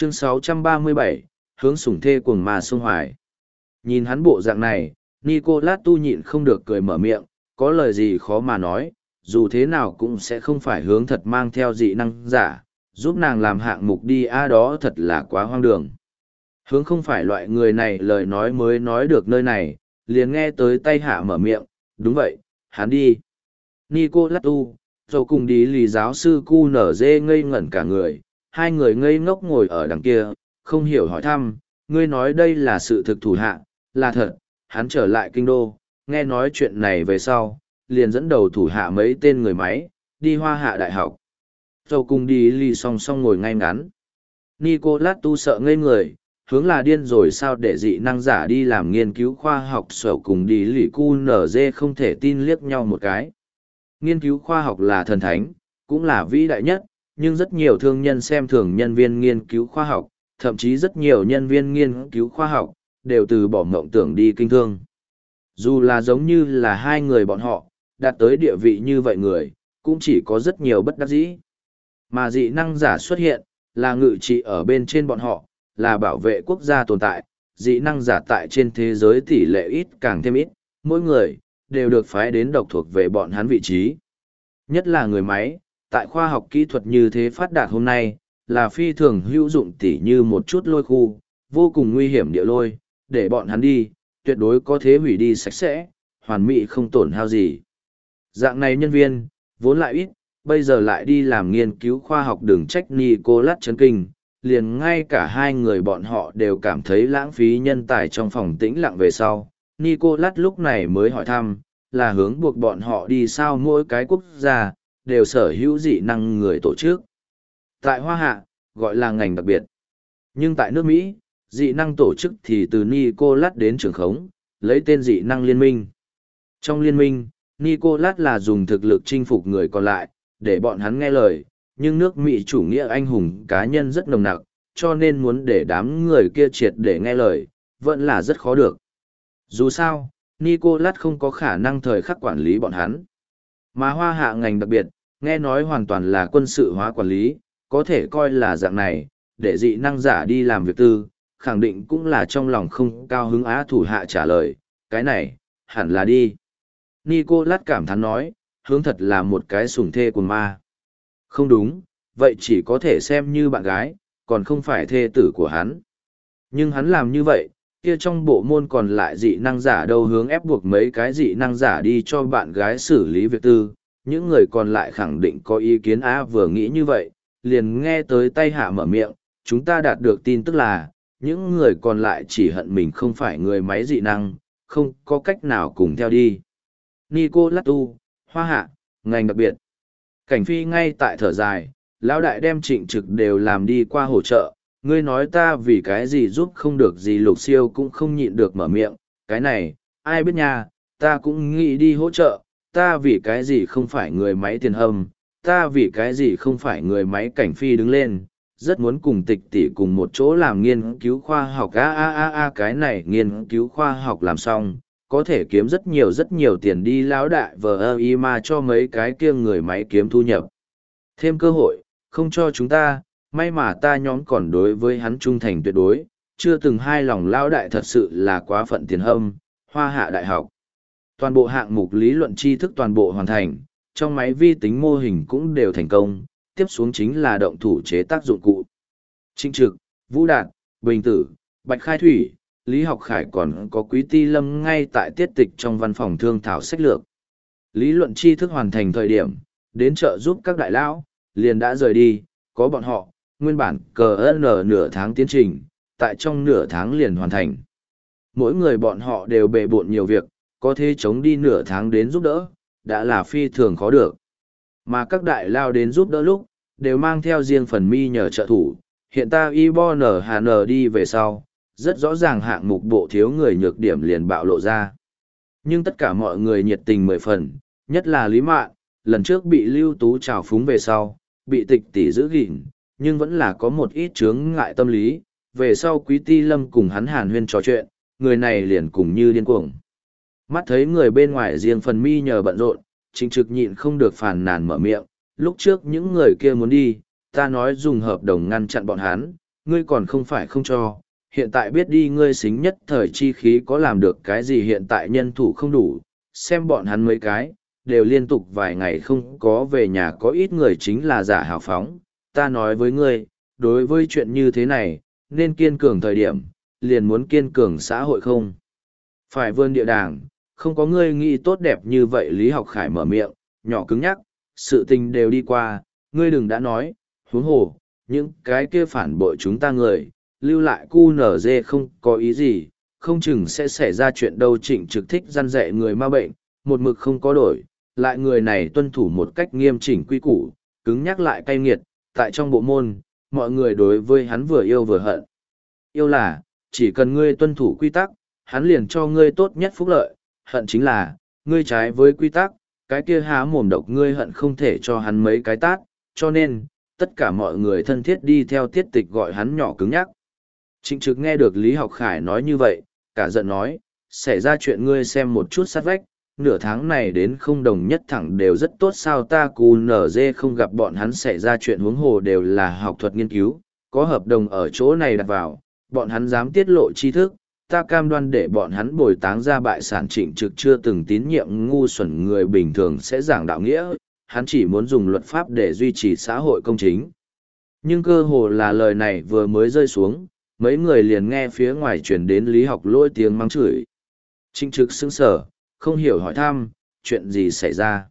Chương 637, hướng sủng thê cuồng ma sông hoài. Nhìn hắn bộ dạng này, Nicolas tu nhịn không được cười mở miệng, có lời gì khó mà nói, dù thế nào cũng sẽ không phải hướng thật mang theo dị năng giả, giúp nàng làm hạng mục đi đó thật là quá hoang đường. Hướng không phải loại người này lời nói mới nói được nơi này, liền nghe tới tay hạ mở miệng, đúng vậy, hắn đi. Nicolas tu, rồi cùng đi lì giáo sư cu nở dê ngây ngẩn cả người, hai người ngây ngốc ngồi ở đằng kia, không hiểu hỏi thăm, ngươi nói đây là sự thực thủ hạ, là thật, hắn trở lại kinh đô, nghe nói chuyện này về sau, liền dẫn đầu thủ hạ mấy tên người máy, đi Hoa Hạ đại học. Rồi cùng đi lì song song ngồi ngay ngắn. Nicolas tu sợ ngây người, hướng là điên rồi sao để dị năng giả đi làm nghiên cứu khoa học, sở cùng đi lì cu nở dê không thể tin liếc nhau một cái. Nghiên cứu khoa học là thần thánh, cũng là vĩ đại nhất, nhưng rất nhiều thương nhân xem thường nhân viên nghiên cứu khoa học, thậm chí rất nhiều nhân viên nghiên cứu khoa học, đều từ bỏ mộng tưởng đi kinh thương. Dù là giống như là hai người bọn họ, đạt tới địa vị như vậy người, cũng chỉ có rất nhiều bất đắc dĩ. Mà dị năng giả xuất hiện, là ngự trị ở bên trên bọn họ, là bảo vệ quốc gia tồn tại, dị năng giả tại trên thế giới tỷ lệ ít càng thêm ít, mỗi người, đều được phái đến độc thuộc về bọn hắn vị trí. Nhất là người máy, tại khoa học kỹ thuật như thế phát đạt hôm nay, là phi thường hữu dụng tỉ như một chút lôi khu, vô cùng nguy hiểm địa lôi, để bọn hắn đi, tuyệt đối có thế hủy đi sạch sẽ, hoàn mỹ không tổn hao gì. Dạng này nhân viên, vốn lại ít, bây giờ lại đi làm nghiên cứu khoa học đường trách Nicolas chấn kinh, liền ngay cả hai người bọn họ đều cảm thấy lãng phí nhân tài trong phòng tĩnh lặng về sau. Nicolas lúc này mới hỏi thăm, là hướng buộc bọn họ đi sao mỗi cái quốc gia, đều sở hữu dị năng người tổ chức. Tại Hoa Hạ, gọi là ngành đặc biệt. Nhưng tại nước Mỹ, dị năng tổ chức thì từ Nicolas đến trưởng khống, lấy tên dị năng liên minh. Trong liên minh, Nicolas là dùng thực lực chinh phục người còn lại, để bọn hắn nghe lời, nhưng nước Mỹ chủ nghĩa anh hùng cá nhân rất nồng nặc, cho nên muốn để đám người kia triệt để nghe lời, vẫn là rất khó được. Dù sao, Nicolas không có khả năng thời khắc quản lý bọn hắn. Mà Hoa Hạ ngành đặc biệt, nghe nói hoàn toàn là quân sự hóa quản lý, có thể coi là dạng này, để dị năng giả đi làm việc tư, khẳng định cũng là trong lòng không cao hứng thủ hạ trả lời, cái này, hẳn là đi. Nicolas cảm thán nói, hướng thật là một cái sủng thê của ma. Không đúng, vậy chỉ có thể xem như bạn gái, còn không phải thê tử của hắn. Nhưng hắn làm như vậy, kia trong bộ môn còn lại dị năng giả đâu hướng ép buộc mấy cái dị năng giả đi cho bạn gái xử lý việc tư, những người còn lại khẳng định có ý kiến vừa nghĩ như vậy, liền nghe tới tay hạ mở miệng, chúng ta đạt được tin tức là, những người còn lại chỉ hận mình không phải người máy dị năng, không có cách nào cùng theo đi. Nicolas tu, Hoa Hạ, ngành đặc biệt. Cảnh phi ngay tại thở dài, lão đại đem Trịnh Trực đều làm đi qua hỗ trợ, ngươi nói ta vì cái gì giúp không được gì. Lục Siêu cũng không nhịn được mở miệng, cái này, ai biết nha, ta cũng nghĩ đi hỗ trợ, ta vì cái gì không phải người máy tiền hâm, ta vì cái gì không phải người máy. Cảnh phi đứng lên, rất muốn cùng Tịch tỷ cùng một chỗ làm nghiên cứu khoa học. Cái này nghiên cứu khoa học làm xong, có thể kiếm rất nhiều tiền đi lão đại vờ mà cho mấy cái kia người máy kiếm thu nhập. Thêm cơ hội, không cho chúng ta, may mà ta nhóm còn đối với hắn trung thành tuyệt đối, chưa từng hai lòng lão đại thật sự là quá phận tiền hâm. Hoa Hạ đại học. Toàn bộ hạng mục lý luận tri thức toàn bộ hoàn thành, trong máy vi tính mô hình cũng đều thành công, tiếp xuống chính là động thủ chế tác dụng cụ. Trịnh Trực, Vũ Đạt, Bình Tử, Bạch Khai Thủy, Lý Học Khải còn có Quý Ti Lâm ngay tại tiết tịch trong văn phòng thương thảo sách lược. Lý luận tri thức hoàn thành thời điểm, đến trợ giúp các đại lão, liền đã rời đi, có bọn họ, nguyên bản nửa tháng tiến trình, tại trong nửa tháng liền hoàn thành. Mỗi người bọn họ đều bề bộn nhiều việc, có thể chống đi nửa tháng đến giúp đỡ, đã là phi thường khó được. Mà các đại lao đến giúp đỡ lúc, đều mang theo riêng phần mi nhờ trợ thủ, hiện ta IBON đi về sau, rất rõ ràng hạng mục bộ thiếu người nhược điểm liền bạo lộ ra. Nhưng tất cả mọi người nhiệt tình 10 phần, nhất là Lý Mạn, lần trước bị Lưu Tú trào phúng về sau, bị Tịch tỷ giữ gìn, nhưng vẫn là có một ít chướng ngại tâm lý, về sau Quý Ti Lâm cùng hắn hàn huyên trò chuyện, người này liền cùng như điên cuồng. Mắt thấy người bên ngoài riêng phần mi nhờ bận rộn, Trịnh Trực nhịn không được phàn nàn mở miệng, lúc trước những người kia muốn đi, ta nói dùng hợp đồng ngăn chặn bọn hắn, ngươi còn không phải không cho, hiện tại biết đi ngươi xính nhất thời chi khí có làm được cái gì, hiện tại nhân thủ không đủ, xem bọn hắn mấy cái, đều liên tục vài ngày không có về nhà, có ít người chính là giả hào phóng. Ta nói với ngươi, đối với chuyện như thế này, nên kiên cường thời điểm, liền muốn kiên cường xã hội không. Phải vươn địa đàng, không có ngươi nghĩ tốt đẹp như vậy. Lý Học Khải mở miệng, nhỏ cứng nhắc, sự tình đều đi qua, ngươi đừng đã nói, huống hồ, những cái kia phản bội chúng ta người, lưu lại cu nở dê không có ý gì, không chừng sẽ xảy ra chuyện đâu. Trịnh Trực thích răn dạy người ma bệnh, một mực không có đổi, lại người này tuân thủ một cách nghiêm chỉnh quy củ, cứng nhắc lại cay nghiệt, tại trong bộ môn, mọi người đối với hắn vừa yêu vừa hận. Yêu là, chỉ cần ngươi tuân thủ quy tắc, hắn liền cho ngươi tốt nhất phúc lợi, hận chính là, ngươi trái với quy tắc, cái kia há mồm độc ngươi hận không thể cho hắn mấy cái tát, cho nên, tất cả mọi người thân thiết đi theo tiết tịch gọi hắn nhỏ cứng nhắc. Trịnh Trực nghe được Lý Học Khải nói như vậy, cả giận nói, xảy ra chuyện ngươi xem một chút sát vách, nửa tháng này đến không đồng nhất thẳng đều rất tốt, sao ta cù nở dê không gặp bọn hắn xảy ra chuyện, huống hồ đều là học thuật nghiên cứu, có hợp đồng ở chỗ này đặt vào, bọn hắn dám tiết lộ tri thức, ta cam đoan để bọn hắn bồi táng ra bại sản. Trịnh Trực chưa từng tín nhiệm ngu xuẩn người bình thường sẽ giảng đạo nghĩa, hắn chỉ muốn dùng luật pháp để duy trì xã hội công chính. Nhưng cơ hồ là lời này vừa mới rơi xuống, mấy người liền nghe phía ngoài truyền đến Lý Học Lỗi tiếng mắng chửi. Trịnh Trực sững sờ, không hiểu hỏi thăm, chuyện gì xảy ra.